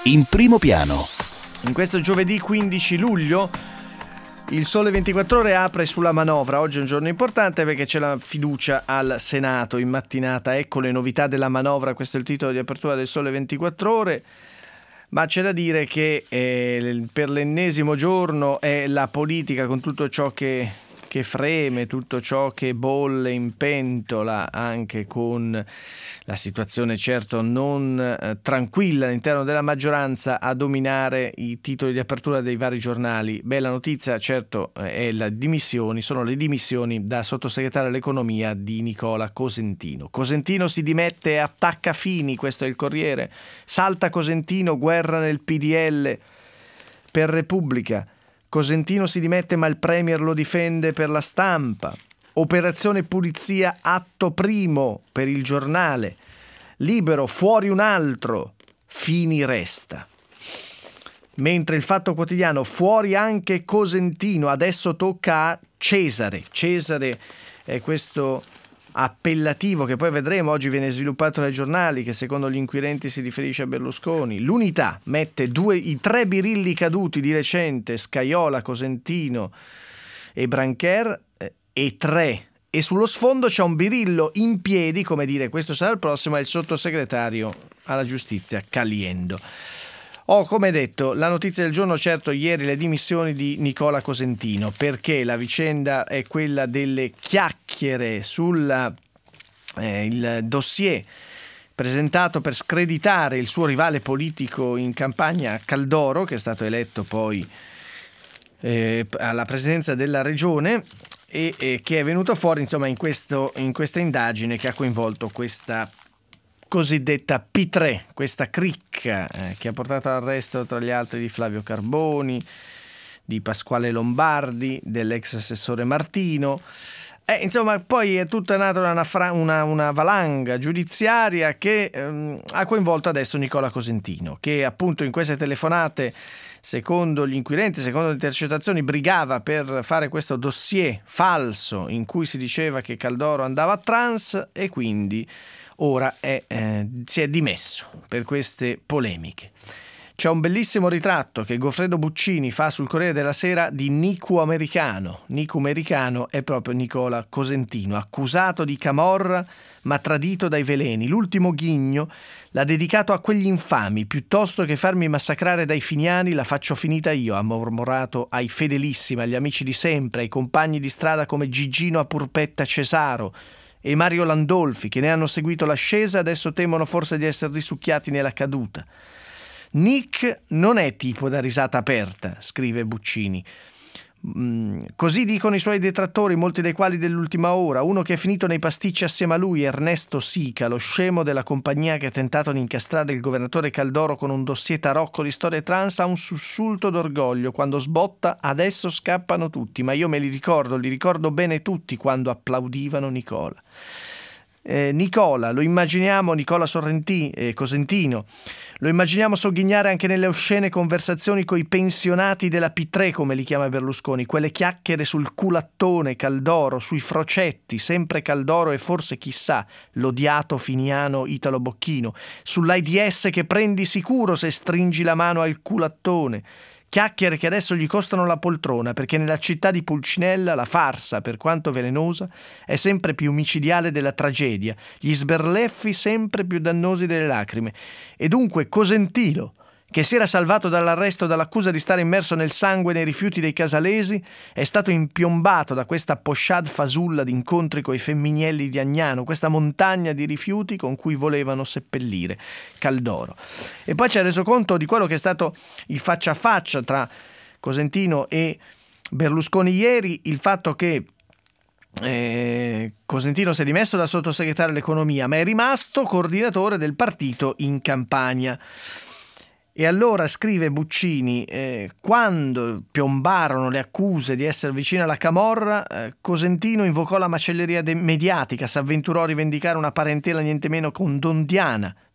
in primo piano. In questo giovedì 15 luglio il Sole 24 Ore apre sulla manovra. Oggi è un giorno importante perché c'è la fiducia al Senato in mattinata. Ecco le novità della manovra, questo è il titolo di apertura del Sole 24 Ore. Ma c'è da dire che per l'ennesimo giorno è la politica, con tutto ciò che freme, tutto ciò che bolle in pentola, anche con la situazione certo non tranquilla all'interno della maggioranza, a dominare i titoli di apertura dei vari giornali. Bella notizia certo sono le dimissioni da sottosegretario all'economia di Nicola Cosentino. Cosentino si dimette e attacca Fini, questo è il Corriere. Salta Cosentino, guerra nel PDL per Repubblica. Cosentino si dimette ma il Premier lo difende per La Stampa. Operazione pulizia atto primo per Il Giornale. Libero, fuori un altro, Fini resta. Mentre il Fatto Quotidiano, fuori anche Cosentino, adesso tocca a Cesare. Cesare è questo appellativo che poi vedremo, oggi viene sviluppato dai giornali, che secondo gli inquirenti si riferisce a Berlusconi. L'Unità mette i 3 birilli caduti di recente, Scajola, Cosentino e Brancher, e 3. E sullo sfondo c'è un birillo in piedi, come dire questo sarà il prossimo, è il sottosegretario alla giustizia Caliendo. Come detto, la notizia del giorno, certo, ieri le dimissioni di Nicola Cosentino, perché la vicenda è quella delle chiacchiere sul il dossier presentato per screditare il suo rivale politico in campagna, Caldoro, che è stato eletto poi alla presidenza della regione e che è venuto fuori insomma in questa indagine che ha coinvolto questa cosiddetta P3, questa cricca che ha portato all'arresto tra gli altri di Flavio Carboni, di Pasquale Lombardi, dell'ex assessore Martino. Insomma, poi è tutta nata una valanga giudiziaria che ha coinvolto adesso Nicola Cosentino, che appunto in queste telefonate, secondo gli inquirenti, secondo le intercettazioni, brigava per fare questo dossier falso in cui si diceva che Caldoro andava a trans, e quindi ora si è dimesso per queste polemiche. C'è un bellissimo ritratto che Goffredo Buccini fa sul Corriere della Sera di Nicu Americano. Nicu Americano è proprio Nicola Cosentino, accusato di camorra ma tradito dai veleni. L'ultimo ghigno l'ha dedicato a quegli infami. Piuttosto che farmi massacrare dai finiani, la faccio finita io, ha mormorato ai fedelissimi, agli amici di sempre, ai compagni di strada come Gigino a Purpetta Cesaro e Mario Landolfi, che ne hanno seguito l'ascesa, adesso temono forse di essere risucchiati nella caduta. Nick non è tipo da risata aperta, scrive Buccini. Così dicono i suoi detrattori, molti dei quali dell'ultima ora. Uno che è finito nei pasticci assieme a lui, Ernesto Sica, lo scemo della compagnia che ha tentato di incastrare il governatore Caldoro con un dossier tarocco di storie trans, ha un sussulto d'orgoglio. Quando sbotta, adesso scappano tutti, ma io li ricordo bene tutti quando applaudivano Nicola. Nicola, lo immaginiamo, Nicola Cosentino, lo immaginiamo sogghignare anche nelle oscene conversazioni coi pensionati della P3, come li chiama Berlusconi, quelle chiacchiere sul culattone Caldoro, sui frocetti, sempre Caldoro e forse chissà l'odiato finiano Italo Bocchino, sull'AIDS che prendi sicuro se stringi la mano al culattone. Chiacchiere che adesso gli costano la poltrona, perché nella città di Pulcinella la farsa, per quanto velenosa, è sempre più micidiale della tragedia, gli sberleffi sempre più dannosi delle lacrime. E dunque Cosentino, che si era salvato dall'arresto dall'accusa di stare immerso nel sangue e nei rifiuti dei casalesi, è stato impiombato da questa pochade fasulla di incontri coi femminielli di Agnano, questa montagna di rifiuti con cui volevano seppellire Caldoro. E poi ci ha reso conto di quello che è stato il faccia a faccia tra Cosentino e Berlusconi ieri, il fatto che Cosentino si è dimesso da sottosegretario all'economia, ma è rimasto coordinatore del partito in Campania. E allora, scrive Buccini, quando piombarono le accuse di essere vicino alla camorra, Cosentino invocò la macelleria mediatica, s'avventurò a rivendicare una parentela niente meno con Don Diana,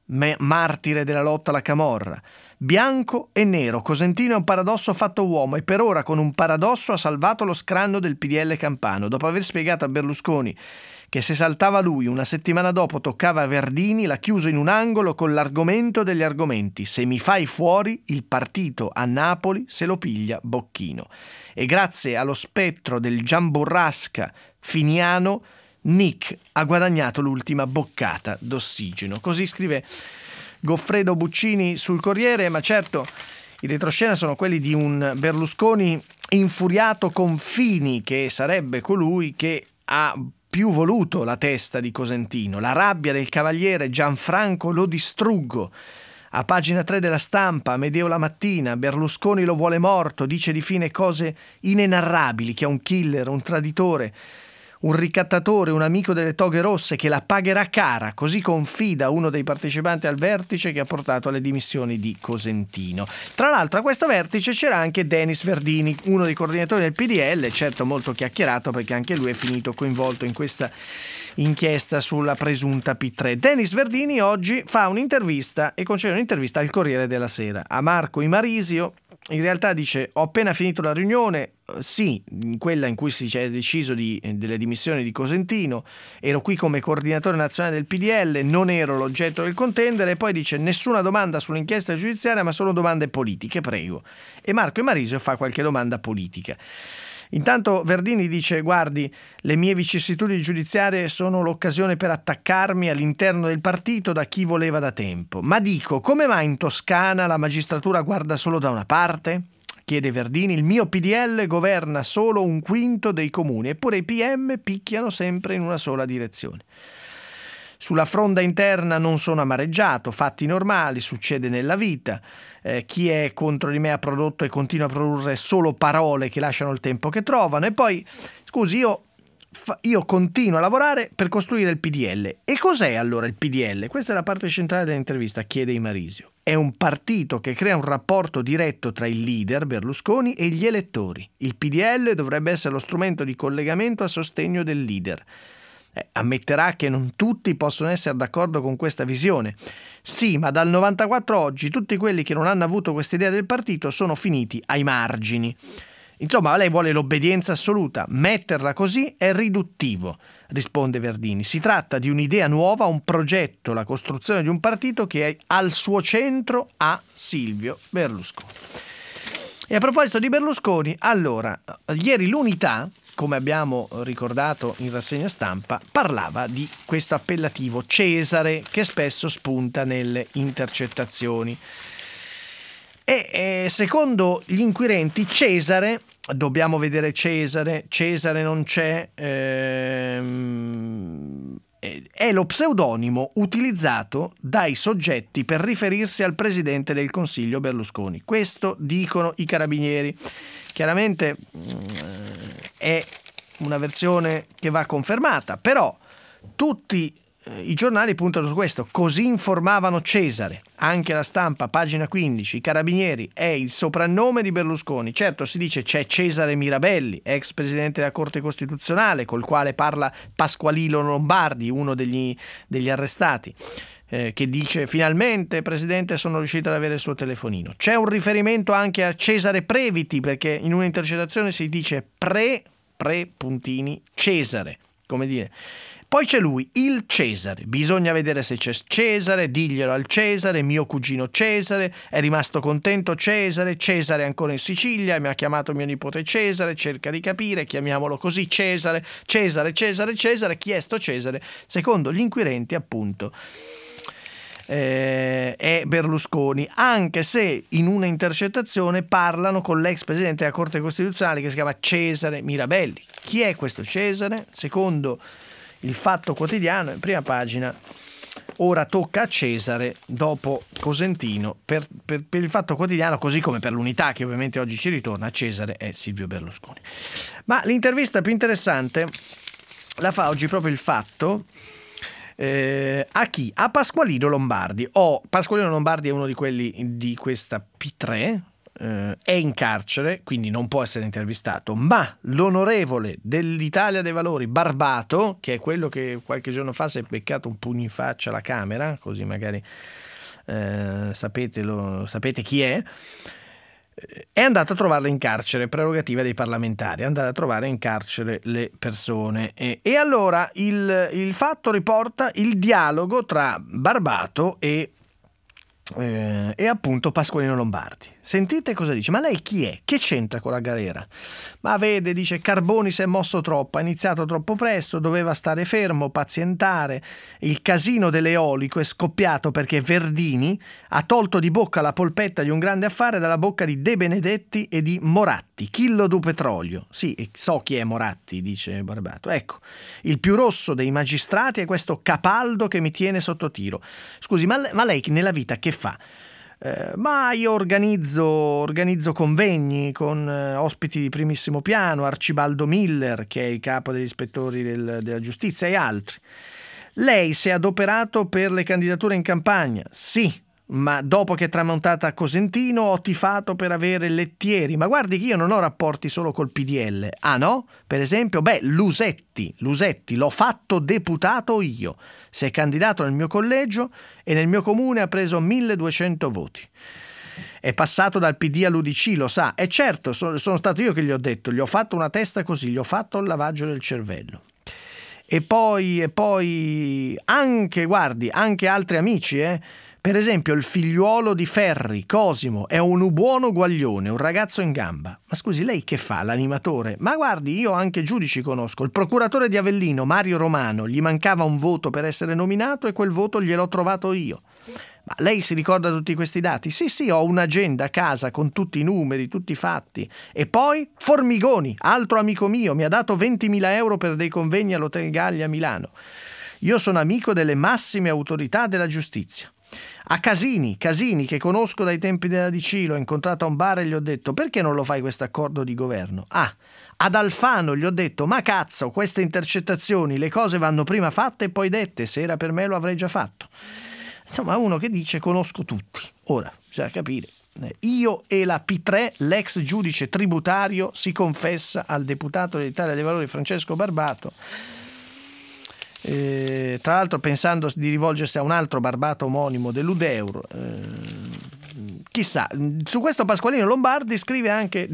martire della lotta alla camorra. Bianco e nero, Cosentino è un paradosso fatto uomo e per ora con un paradosso ha salvato lo scranno del PDL campano. Dopo aver spiegato a Berlusconi che se saltava lui una settimana dopo toccava a Verdini, l'ha chiuso in un angolo con l'argomento degli argomenti: se mi fai fuori il partito a Napoli se lo piglia Bocchino. E grazie allo spettro del Giamburrasca finiano Nick ha guadagnato l'ultima boccata d'ossigeno. Così scrive Goffredo Buccini sul Corriere, ma certo i retroscena sono quelli di un Berlusconi infuriato con Fini, che sarebbe colui che ha più voluto la testa di Cosentino. La rabbia del cavaliere Gianfranco lo distruggo. A pagina 3 della Stampa, Amedeo La Mattina, Berlusconi lo vuole morto, dice di Fine cose inenarrabili, che è un killer, un traditore, un ricattatore, un amico delle toghe rosse che la pagherà cara, così confida uno dei partecipanti al vertice che ha portato alle dimissioni di Cosentino. Tra l'altro a questo vertice c'era anche Denis Verdini, uno dei coordinatori del PDL, certo molto chiacchierato perché anche lui è finito coinvolto in questa inchiesta sulla presunta P3. Denis Verdini oggi fa un'intervista e concede un'intervista al Corriere della Sera a Marco Imarisio. In realtà dice: ho appena finito la riunione, sì, quella in cui si è deciso delle dimissioni di Cosentino, ero qui come coordinatore nazionale del PDL, non ero l'oggetto del contendere. E poi dice: nessuna domanda sull'inchiesta giudiziaria, ma solo domande politiche, prego. E Marco Imarisio fa qualche domanda politica. Intanto Verdini dice: guardi, le mie vicissitudini giudiziarie sono l'occasione per attaccarmi all'interno del partito da chi voleva da tempo. Ma dico, come mai in Toscana la magistratura guarda solo da una parte? Chiede Verdini. Il mio PDL governa solo un quinto dei comuni, eppure i PM picchiano sempre in una sola direzione. Sulla fronda interna non sono amareggiato, fatti normali, succede nella vita. Chi è contro di me ha prodotto e continua a produrre solo parole che lasciano il tempo che trovano. E poi, scusi, io continuo a lavorare per costruire il PDL. E cos'è allora il PDL? Questa è la parte centrale dell'intervista, chiede Imarisio. È un partito che crea un rapporto diretto tra il leader, Berlusconi, e gli elettori. Il PDL dovrebbe essere lo strumento di collegamento a sostegno del leader. Ammetterà che non tutti possono essere d'accordo con questa visione. Sì, ma dal 94 oggi tutti quelli che non hanno avuto questa idea del partito sono finiti ai margini. Insomma, lei vuole l'obbedienza assoluta. Metterla così è riduttivo, risponde Verdini. Si tratta di un'idea nuova, un progetto, la costruzione di un partito che al suo centro ha Silvio Berlusconi. E a proposito di Berlusconi, allora, ieri l'Unità, come abbiamo ricordato in rassegna stampa, parlava di questo appellativo Cesare che spesso spunta nelle intercettazioni. E secondo gli inquirenti Cesare, dobbiamo vedere Cesare non c'è, è lo pseudonimo utilizzato dai soggetti per riferirsi al presidente del Consiglio Berlusconi. Questo dicono i carabinieri. Chiaramente è una versione che va confermata, però tutti i giornali puntano su questo. Così informavano Cesare, anche la Stampa, pagina 15. I carabinieri è il soprannome di Berlusconi. Certo, si dice c'è Cesare Mirabelli, ex presidente della Corte Costituzionale, col quale parla Pasqualino Lombardi, uno degli arrestati, che dice: finalmente presidente sono riuscito ad avere il suo telefonino. C'è un riferimento anche a Cesare Previti, perché in una intercettazione si dice pre puntini Cesare, come dire. Poi c'è lui, il Cesare. Bisogna vedere se c'è Cesare, diglielo al Cesare, mio cugino Cesare, è rimasto contento Cesare è ancora in Sicilia, mi ha chiamato mio nipote Cesare, cerca di capire, chiamiamolo così, Cesare, chi è sto Cesare? Secondo gli inquirenti, appunto, è Berlusconi, anche se in una intercettazione parlano con l'ex presidente della Corte Costituzionale che si chiama Cesare Mirabelli. Chi è questo Cesare? Secondo il Fatto Quotidiano, in prima pagina, ora tocca a Cesare dopo Cosentino. Per il Fatto Quotidiano, così come per l'Unità, che ovviamente oggi ci ritorna, Cesare è Silvio Berlusconi. Ma l'intervista più interessante la fa oggi proprio il Fatto. A chi? A Pasqualino Lombardi. Pasqualino Lombardi è uno di quelli di questa P3, è in carcere, quindi non può essere intervistato, ma l'onorevole dell'Italia dei Valori Barbato, che è quello che qualche giorno fa si è beccato un pugno in faccia alla Camera, così magari sapete chi è andato a trovarla in carcere, prerogativa dei parlamentari, andare a trovare in carcere le persone. E allora il Fatto riporta il dialogo tra Barbato e appunto Pasqualino Lombardi. Sentite cosa dice. Ma lei chi è? Che c'entra con la galera? Ma vede, dice, Carboni si è mosso troppo, ha iniziato troppo presto, doveva stare fermo, pazientare. Il casino dell'eolico è scoppiato perché Verdini ha tolto di bocca la polpetta di un grande affare dalla bocca di De Benedetti e di Moratti, chillo du petrolio. Sì, so chi è Moratti, dice Barbato. Ecco, il più rosso dei magistrati è questo Capaldo che mi tiene sotto tiro. Scusi, ma lei nella vita che fa? Ma io organizzo convegni con ospiti di primissimo piano, Arcibaldo Miller, che è il capo degli ispettori della giustizia, e altri. Lei si è adoperato per le candidature in campagna? Sì, ma dopo che è tramontata a Cosentino ho tifato per avere Lettieri. Ma guardi che io non ho rapporti solo col PDL. Ah no? Per esempio, Lusetti, l'ho fatto deputato io. Si è candidato nel mio collegio e nel mio comune ha preso 1200 voti. È passato dal PD all'UDC, lo sa. E certo, sono stato io che gli ho detto, gli ho fatto una testa così, gli ho fatto il lavaggio del cervello. E poi anche altri amici, Per esempio il figliuolo di Ferri, Cosimo, è un buono guaglione, un ragazzo in gamba. Ma scusi, lei che fa, l'animatore? Ma guardi, io anche giudici conosco. Il procuratore di Avellino, Mario Romano, gli mancava un voto per essere nominato e quel voto gliel'ho trovato io. Ma lei si ricorda tutti questi dati? Sì, ho un'agenda a casa con tutti i numeri, tutti i fatti. E poi Formigoni, altro amico mio, mi ha dato 20.000 euro per dei convegni all'Hotel Gallia a Milano. Io sono amico delle massime autorità della giustizia. A Casini, che conosco dai tempi della DC, l'ho incontrato a un bar e gli ho detto: perché non lo fai questo accordo di governo? Ad Alfano gli ho detto: ma cazzo, queste intercettazioni, le cose vanno prima fatte e poi dette, se era per me lo avrei già fatto. Insomma, uno che dice conosco tutti. Ora, bisogna capire. Io e la P3, l'ex giudice tributario, si confessa al deputato dell'Italia dei Valori Francesco Barbato. Tra l'altro pensando di rivolgersi a un altro Barbato omonimo dell'Udeuro, chissà. Su questo Pasqualino Lombardi scrive anche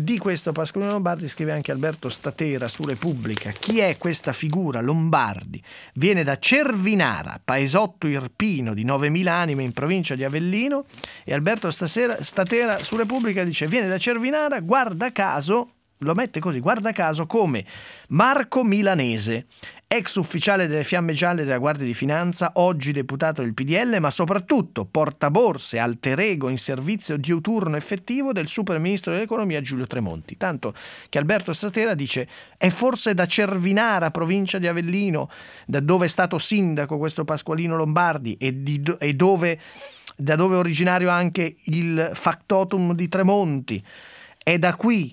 Alberto Statera su Repubblica. Chi è questa figura Lombardi? Viene da Cervinara, paesotto irpino di 9.000 anime in provincia di Avellino, e Alberto Statera su Repubblica dice: viene da Cervinara, guarda caso, lo mette così, guarda caso, come Marco Milanese, ex ufficiale delle Fiamme Gialle della Guardia di Finanza, oggi deputato del PDL, ma soprattutto portaborse, alter ego in servizio diuturno effettivo del super ministro dell'economia Giulio Tremonti. Tanto che Alberto Statera dice: è forse da Cervinara, provincia di Avellino, da dove è stato sindaco questo Pasqualino Lombardi, da dove è originario anche il factotum di Tremonti. È da qui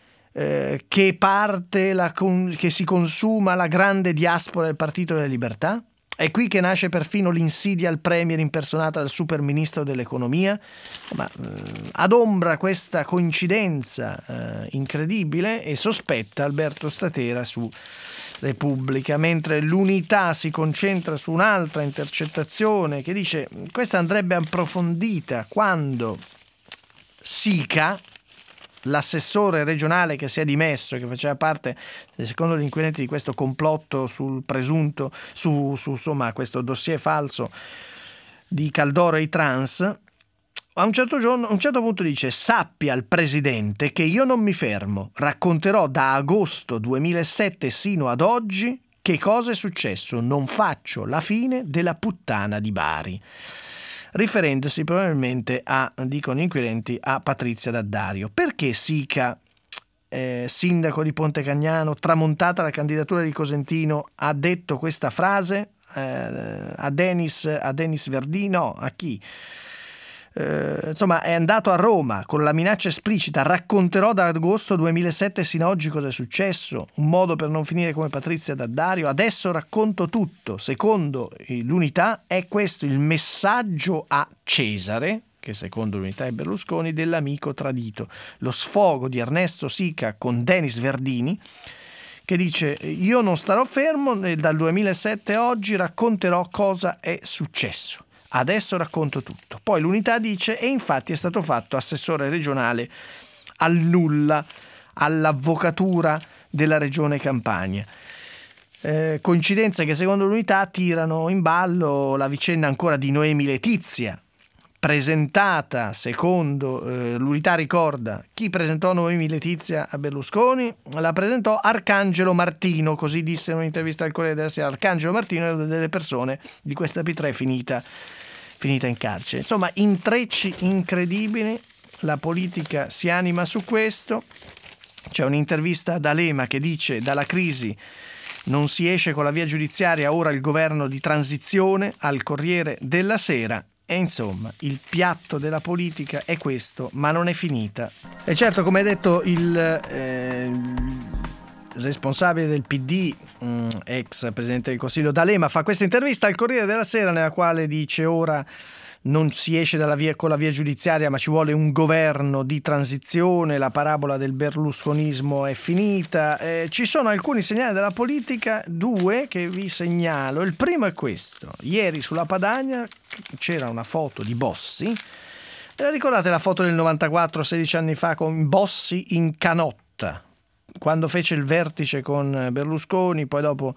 che parte che si consuma la grande diaspora del Partito della Libertà? È qui che nasce perfino l'insidia al premier impersonata dal super ministro dell'economia? Ma adombra questa coincidenza incredibile e sospetta Alberto Statera su Repubblica, mentre l'Unità si concentra su un'altra intercettazione che dice: questa andrebbe approfondita quando Sica, l'assessore regionale che si è dimesso, che faceva parte, secondo gli inquirenti, di questo complotto sul presunto, su questo dossier falso di Caldoro e i trans, a un certo punto dice: sappia il presidente che io non mi fermo, racconterò da agosto 2007 sino ad oggi che cosa è successo, non faccio la fine della puttana di Bari. Riferendosi probabilmente dicono gli inquirenti, a Patrizia D'Addario. Perché Sica, sindaco di Ponte Cagnano, tramontata la candidatura di Cosentino, ha detto questa frase a Denis Verdini? No, a chi? Insomma, è andato a Roma con la minaccia esplicita: racconterò da agosto 2007 sino ad oggi cosa è successo, un modo per non finire come Patrizia D'Addario, adesso racconto tutto. Secondo l'Unità è questo il messaggio a Cesare, che secondo l'unità di Berlusconi dell'amico tradito. Lo sfogo di Ernesto Sica con Denis Verdini, che dice: io non starò fermo, dal 2007 a oggi racconterò cosa è successo. Adesso racconto tutto. Poi l'unità dice: e infatti è stato fatto assessore regionale al nulla, all'avvocatura della regione Campania. Coincidenze che secondo l'unità tirano in ballo la vicenda ancora di Noemi Letizia, presentata secondo l'unità. Ricorda chi presentò Noemi Letizia a Berlusconi? La presentò Arcangelo Martino, così disse in un'intervista al Corriere della Sera. Arcangelo Martino è una delle persone di questa P3 finita in carcere. Insomma, intrecci incredibili, la politica si anima su questo. C'è un'intervista ad Alema che dice: dalla crisi non si esce con la via giudiziaria, ora il governo di transizione, al Corriere della Sera. E insomma, il piatto della politica è questo, ma non è finita. E certo, come ha detto il responsabile del PD, ex presidente del Consiglio D'Alema, fa questa intervista al Corriere della Sera nella quale dice: ora non si esce con la via giudiziaria, ma ci vuole un governo di transizione, la parabola del berlusconismo è finita. Ci sono alcuni segnali della politica, due che vi segnalo. Il primo è questo: ieri sulla Padania c'era una foto di Bossi. Ricordate la foto del 94, 16 anni fa, con Bossi in canotta, quando fece il vertice con Berlusconi, poi dopo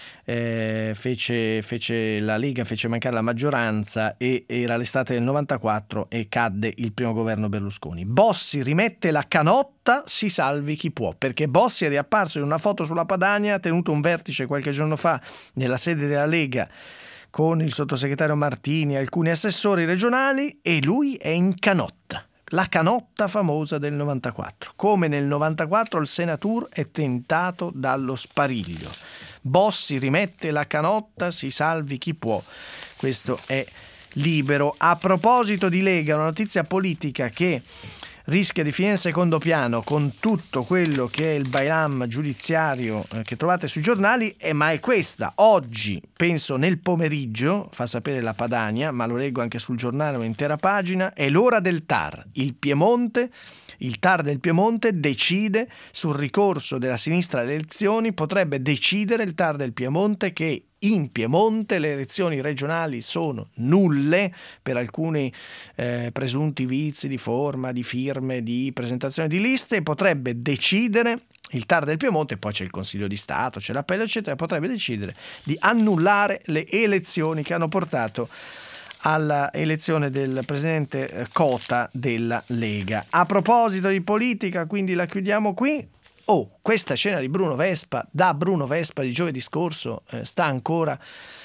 fece la Lega, fece mancare la maggioranza e era l'estate del 94 e cadde il primo governo Berlusconi. Bossi rimette la canotta, si salvi chi può, perché Bossi è riapparso in una foto sulla Padania, ha tenuto un vertice qualche giorno fa nella sede della Lega con il sottosegretario Martini e alcuni assessori regionali, e lui è in canotta. La canotta famosa del 94. Come nel 94 il Senatur è tentato dallo spariglio. Bossi rimette la canotta, si salvi chi può. Questo è Libero. A proposito di Lega, una notizia politica che rischia di finire in secondo piano con tutto quello che è il bailam giudiziario che trovate sui giornali, ma è questa. Oggi, penso nel pomeriggio, fa sapere la Padania, ma lo leggo anche sul giornale, un'intera pagina, è l'ora del TAR. Il TAR del Piemonte decide sul ricorso della sinistra alle elezioni. Potrebbe decidere il TAR del Piemonte che in Piemonte le elezioni regionali sono nulle per alcuni presunti vizi di forma, di firme, di presentazione di liste, e potrebbe decidere il TAR del Piemonte, poi c'è il Consiglio di Stato, c'è l'appello eccetera, potrebbe decidere di annullare le elezioni che hanno portato alla elezione del presidente Cota della Lega. A proposito di politica, quindi la chiudiamo qui. Questa scena di Bruno Vespa, da Bruno Vespa di giovedì scorso, sta ancora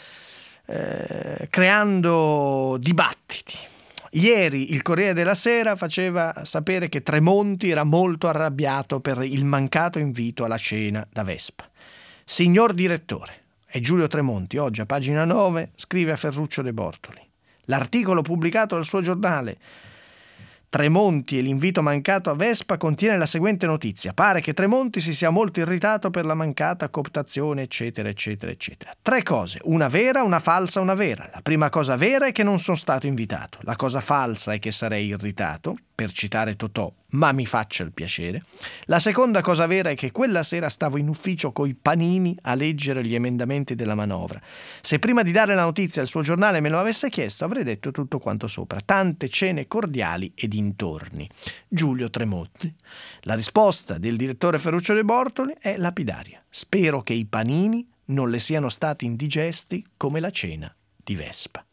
creando dibattiti. Ieri il Corriere della Sera faceva sapere che Tremonti era molto arrabbiato per il mancato invito alla cena da Vespa. Signor direttore, è Giulio Tremonti, oggi a pagina 9 scrive a Ferruccio De Bortoli. L'articolo pubblicato dal suo giornale Tremonti e l'invito mancato a Vespa contiene la seguente notizia: pare che Tremonti si sia molto irritato per la mancata cooptazione eccetera eccetera eccetera. 3 cose: una vera, una falsa, una vera. La prima cosa vera è che non sono stato invitato. La cosa falsa è che sarei irritato, per citare Totò, ma mi faccia il piacere. La seconda cosa vera è che quella sera stavo in ufficio coi panini a leggere gli emendamenti della manovra. Se prima di dare la notizia al suo giornale me lo avesse chiesto, avrei detto tutto quanto sopra. Tante cene cordiali e dintorni. Giulio Tremonti. La risposta del direttore Ferruccio De Bortoli è lapidaria. Spero che i panini non le siano stati indigesti come la cena di Vespa.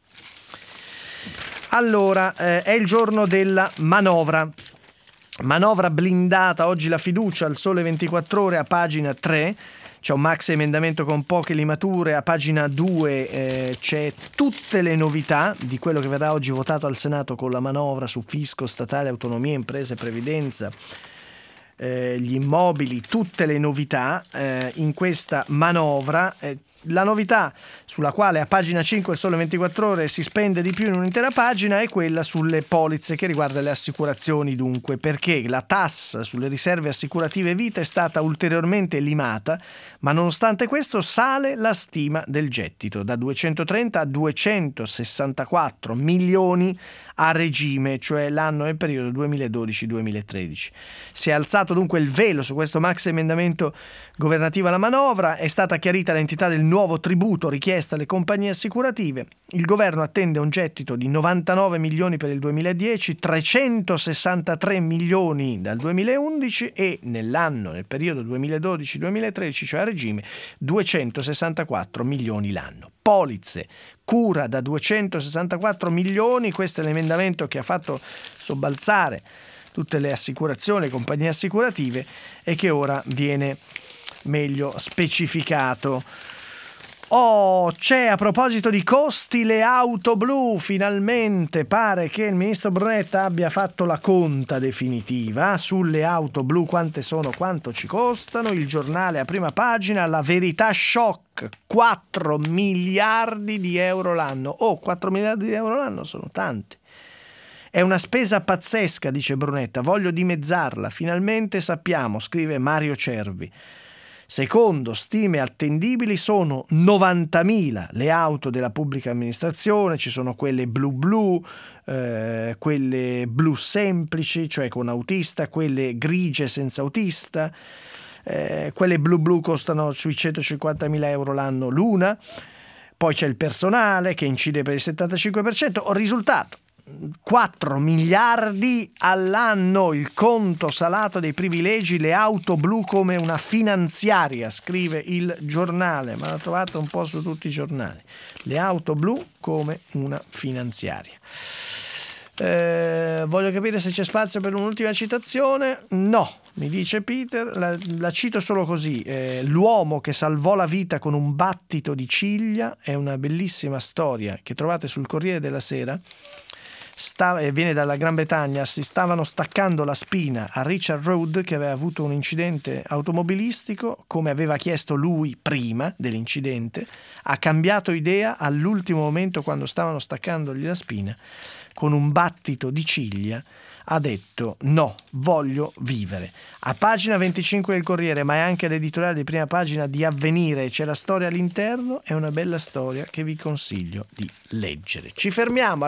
Allora, è il giorno della manovra blindata, oggi la fiducia al Sole 24 Ore a pagina 3, c'è un maxi emendamento con poche limature, a pagina 2 c'è tutte le novità di quello che verrà oggi votato al Senato con la manovra su fisco, statale, autonomia, imprese, previdenza, gli immobili, tutte le novità in questa manovra. La novità sulla quale a pagina 5 il Sole 24 Ore si spende di più in un'intera pagina è quella sulle polizze, che riguarda le assicurazioni, dunque, perché la tassa sulle riserve assicurative vita è stata ulteriormente limata, ma nonostante questo sale la stima del gettito da 230 a 264 milioni a regime, cioè l'anno e il periodo 2012-2013. Si è alzato dunque il velo su questo maxi emendamento governativo alla manovra, è stata chiarita l'entità del nuovo tributo richiesto alle compagnie assicurative. Il governo attende un gettito di 99 milioni per il 2010, 363 milioni dal 2011 e nel periodo 2012-2013, cioè a regime, 264 milioni l'anno. Polizze, cura da 264 milioni, questo è l'emendamento che ha fatto sobbalzare tutte le assicurazioni, le compagnie assicurative e che ora viene meglio specificato. C'è a proposito di costi le auto blu, finalmente pare che il ministro Brunetta abbia fatto la conta definitiva sulle auto blu, quante sono, quanto ci costano. Il giornale a prima pagina, la verità shock, 4 miliardi di euro l'anno. 4 miliardi di euro l'anno sono tanti. È una spesa pazzesca, dice Brunetta, voglio dimezzarla, finalmente sappiamo, scrive Mario Cervi. Secondo stime attendibili sono 90.000 le auto della pubblica amministrazione, ci sono quelle blu, quelle blu semplici, cioè con autista, quelle grigie senza autista, quelle blu costano sui 150.000 euro l'anno l'una, poi c'è il personale che incide per il 75%, risultato 4 miliardi all'anno il conto salato dei privilegi, le auto blu come una finanziaria, scrive il giornale, ma l'ho trovato un po' su tutti i giornali, le auto blu come una finanziaria. Voglio capire se c'è spazio per un'ultima citazione. No, mi dice Peter, la cito solo così. L'uomo che salvò la vita con un battito di ciglia è una bellissima storia che trovate sul Corriere della Sera. Viene dalla Gran Bretagna. Si stavano staccando la spina a Richard Road, che aveva avuto un incidente automobilistico, come aveva chiesto lui prima dell'incidente. Ha cambiato idea all'ultimo momento, quando stavano staccandogli la spina, con un battito di ciglia ha detto no, voglio vivere. A pagina 25 del Corriere, ma è anche l'editoriale di prima pagina di Avvenire, c'è la storia all'interno, è una bella storia che vi consiglio di leggere. Ci fermiamo.